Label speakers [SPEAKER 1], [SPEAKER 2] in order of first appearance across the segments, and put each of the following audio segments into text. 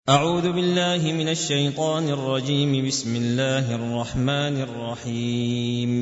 [SPEAKER 1] أعوذ بالله من الشيطان الرجيم. بسم الله الرحمن الرحيم.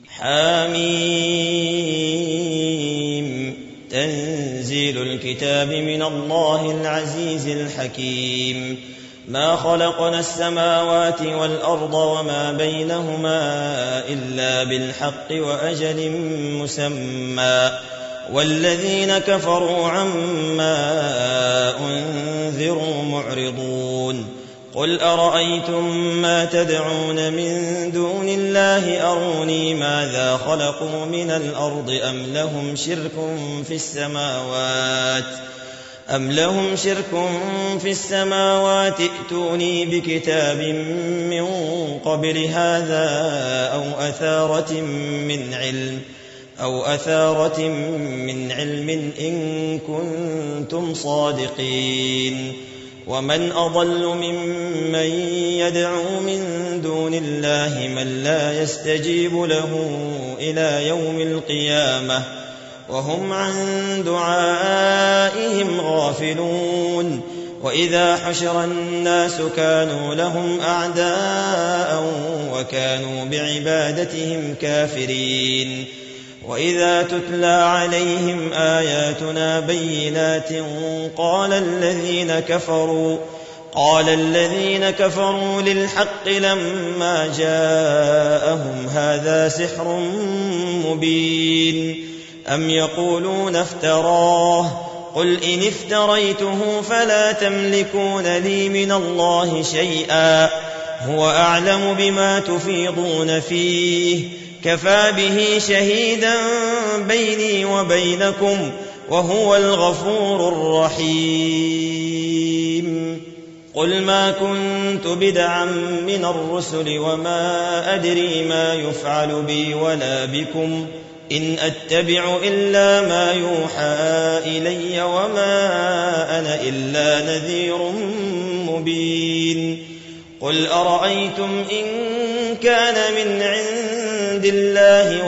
[SPEAKER 1] حميم. تنزيل الكتاب من الله العزيز الحكيم. ما خلقنا السماوات والأرض وما بينهما إلا بالحق وأجل مسمى، والذين كفروا عما أنذروا معرضون. قل أرأيتم ما تدعون من دون الله أروني ماذا خلقوا من الأرض أم لهم شرك في السماوات ائتوني بكتاب من قبل هذا أو أثارة من علم إن كنتم صادقين. ومن أضل ممن يدعو من دون الله من لا يستجيب له إلى يوم القيامة وهم عن دعائهم غافلون. وإذا حشر الناس كانوا لهم أعداء وكانوا بعبادتهم كافرين. وإذا تتلى عليهم آياتنا بينات قال الذين كفروا للحق لما جاءهم هذا سحر مبين. أم يقولون افتراه؟ قل إن افتريته فلا تملكون لي من الله شيئا، هو أعلم بما تفيضون فيه، كفى به شهيدا بيني وبينكم وهو الغفور الرحيم. قل ما كنت بدعا من الرسل وما أدري ما يفعل بي ولا بكم، إن أتبع إلا ما يوحى إلي وما أنا إلا نذير مبين. قل أرأيتم إن كان من عند الله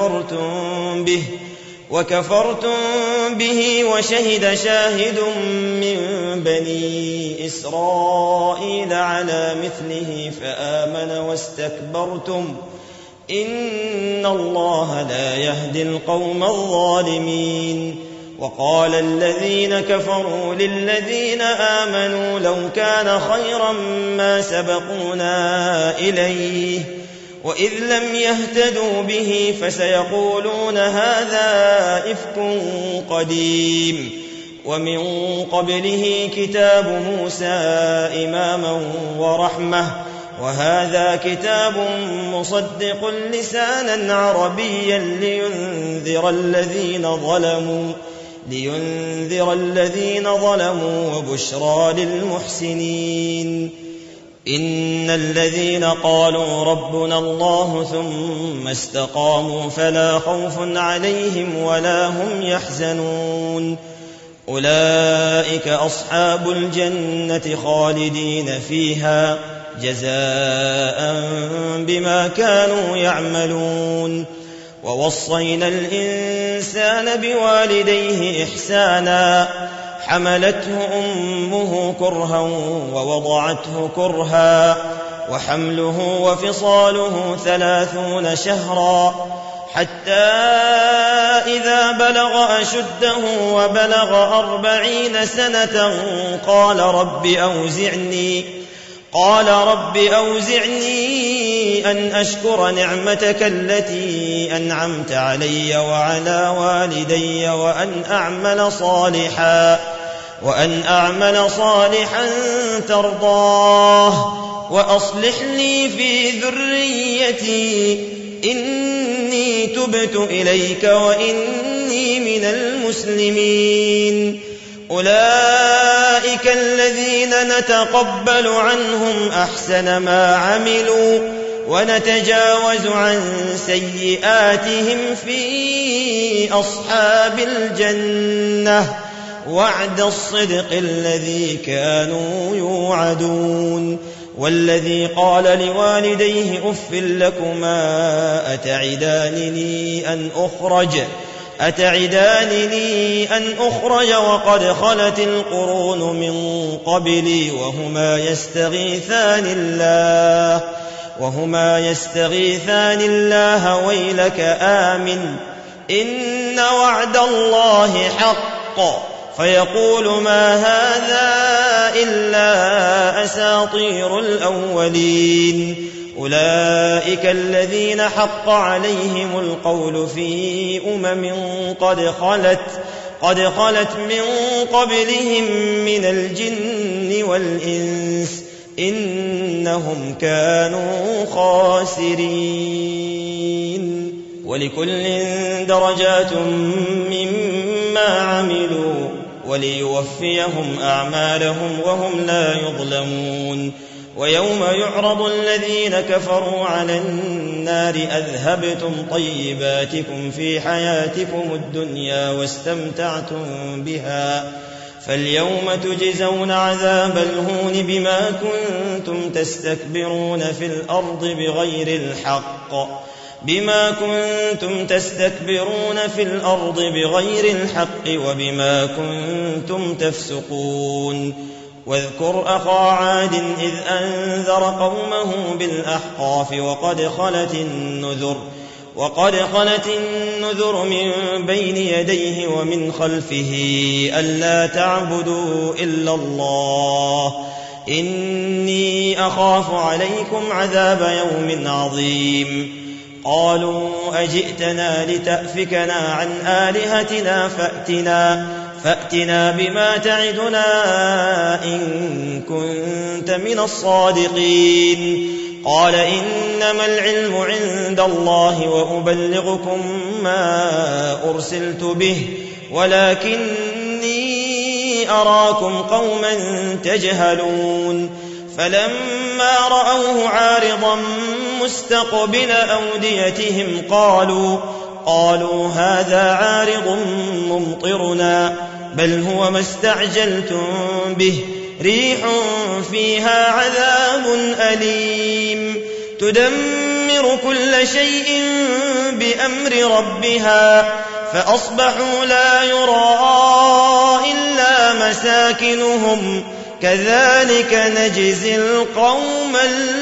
[SPEAKER 1] وكفرتم به وشهد شاهد من بني إسرائيل على مثله فآمن واستكبرتم، إن الله لا يهدي القوم الظالمين. وقال الذين كفروا للذين آمنوا لو كان خيرا ما سبقونا إليه، وإذ لم يهتدوا به فسيقولون هذا إفك قديم. ومن قبله كتاب موسى إماما ورحمة، وهذا كتاب مصدق لسانا عربيا لينذر الذين ظلموا وبشرى للمحسنين. إن الذين قالوا ربنا الله ثم استقاموا فلا خوف عليهم ولا هم يحزنون، أولئك أصحاب الجنة خالدين فيها جزاء بما كانوا يعملون. ووصينا الإنسان بوالديه إحسانا، حملته أمه كرها ووضعته كرها، وحمله وفصاله 30 شهرا، حتى إذا بلغ أشده وبلغ 40 سنة قال رب أوزعني أن أشكر نعمتك التي أنعمت علي وعلى والدي وأن أعمل صالحا ترضاه وأصلح لي في ذريتي إني تبت إليك وإني من المسلمين. أولئك الذين نتقبل عنهم أحسن ما عملوا ونتجاوز عن سيئاتهم في أصحاب الجنة، وعد الصدق الذي كانوا يوعدون. والذي قال لوالديه أف لكما أتعدانني أن أخرج أتعدانني أن أخرج وقد خلت القرون من قبلي وهما يستغيثان الله ويلك آمن إن وعد الله حق فيقول ما هذا إلا أساطير الأولين أولئك الذين حق عليهم القول في قد خلت من قبلهم من الجن والإنس إنهم كانوا خاسرين ولكل درجات مما عملوا وليوفيهم أعمالهم وهم لا يظلمون ويوم يعرض الذين كفروا على النار أذهبتم طيباتكم في حياتكم الدنيا واستمتعتم بها فاليوم تجزون عذاب الهون بما كنتم تستكبرون في الأرض بغير الحق وبما كنتم تفسقون واذكر أخا عاد إذ أنذر قومه بالأحقاف وقد خلت النذر من بين يديه ومن خلفه ألا تعبدوا إلا الله إني أخاف عليكم عذاب يوم عظيم قالوا أجئتنا لتأفكنا عن آلهتنا فأتنا بما تعدنا إن كنت من الصادقين قال إنما العلم عند الله وأبلغكم ما أرسلت به ولكني أراكم قوما تجهلون فلما رأوه عارضا مستقبل أوديتهم قالوا هذا عارض ممطرنا بل هو ما استعجلتم به ريح فيها عذاب أليم تدمر كل شيء بأمر ربها فأصبحوا لا يرى إلا مساكنهم كذلك نجزي القوم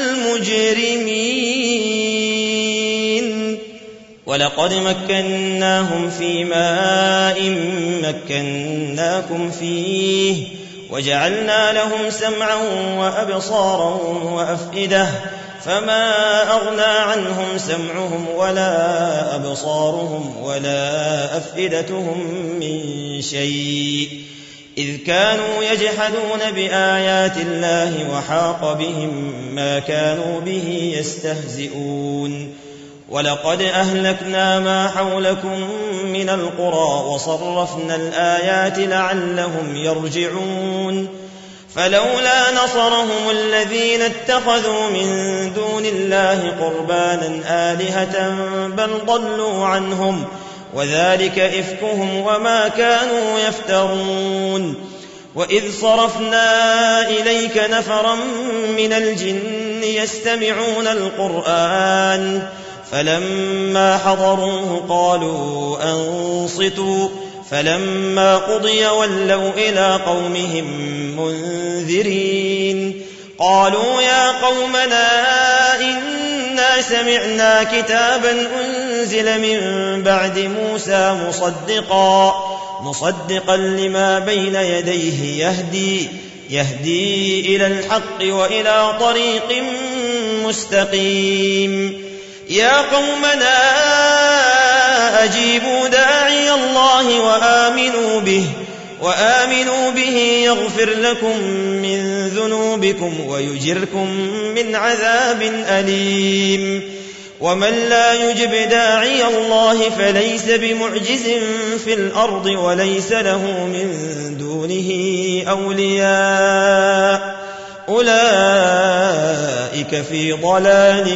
[SPEAKER 1] المجرمين ولقد مكناهم في ماء مكناكم فيه وجعلنا لهم سمعا وأبصارا وأفئدة فما أغنى عنهم سمعهم ولا أبصارهم ولا أفئدتهم من شيء إذ كانوا يجحدون بآيات الله وحاق بهم ما كانوا به يستهزئون ولقد أهلكنا ما حولكم من القرى وصرفنا الآيات لعلهم يرجعون فلولا نصرهم الذين اتخذوا من دون الله قربانا آلهة بل ضلوا عنهم وذلك إفكهم وما كانوا يفترون وإذ صرفنا إليك نفرا من الجن يستمعون القرآن فلما حضروه قالوا أنصتوا فلما قضي ولوا إلى قومهم منذرين قالوا يا قومنا إنا سمعنا كتابا أنزل من بعد موسى مصدقا لما بين يديه يهدي إلى الحق وإلى طريق مستقيم يا قومنا أجيبوا داعي الله وآمنوا به يغفر لكم من ذنوبكم ويجركم من عذاب أليم ومن لا يجب داعي الله فليس بمعجز في الأرض وليس له من دونه أولياء أولئك في ضلال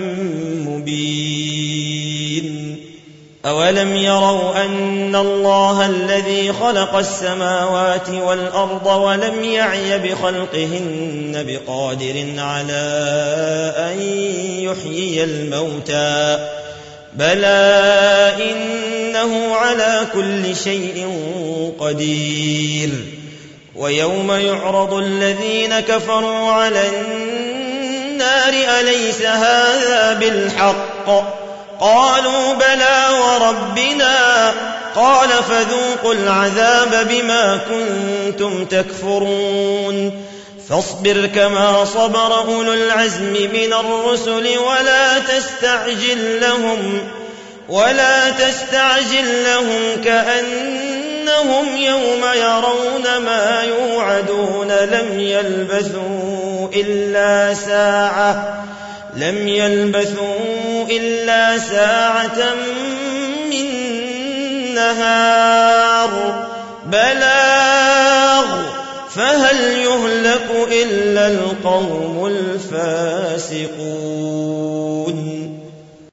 [SPEAKER 1] مبين أولم يروا أن الله الذي خلق السماوات والأرض ولم يعي بخلقهن بقادر على أن يحيي الموتى بلى إنه على كل شيء قدير ويوم يعرض الذين كفروا على النار أليس هذا بالحق قالوا بلى وربنا قال فذوقوا العذاب بما كنتم تكفرون فاصبر كما صبر أولو العزم من الرسل ولا تستعجل لهم كأنهم يوم يرون ما يوعدون لم يلبثوا إلا ساعة من نهار بلاغ فهل يهلك إلا القوم الفاسقون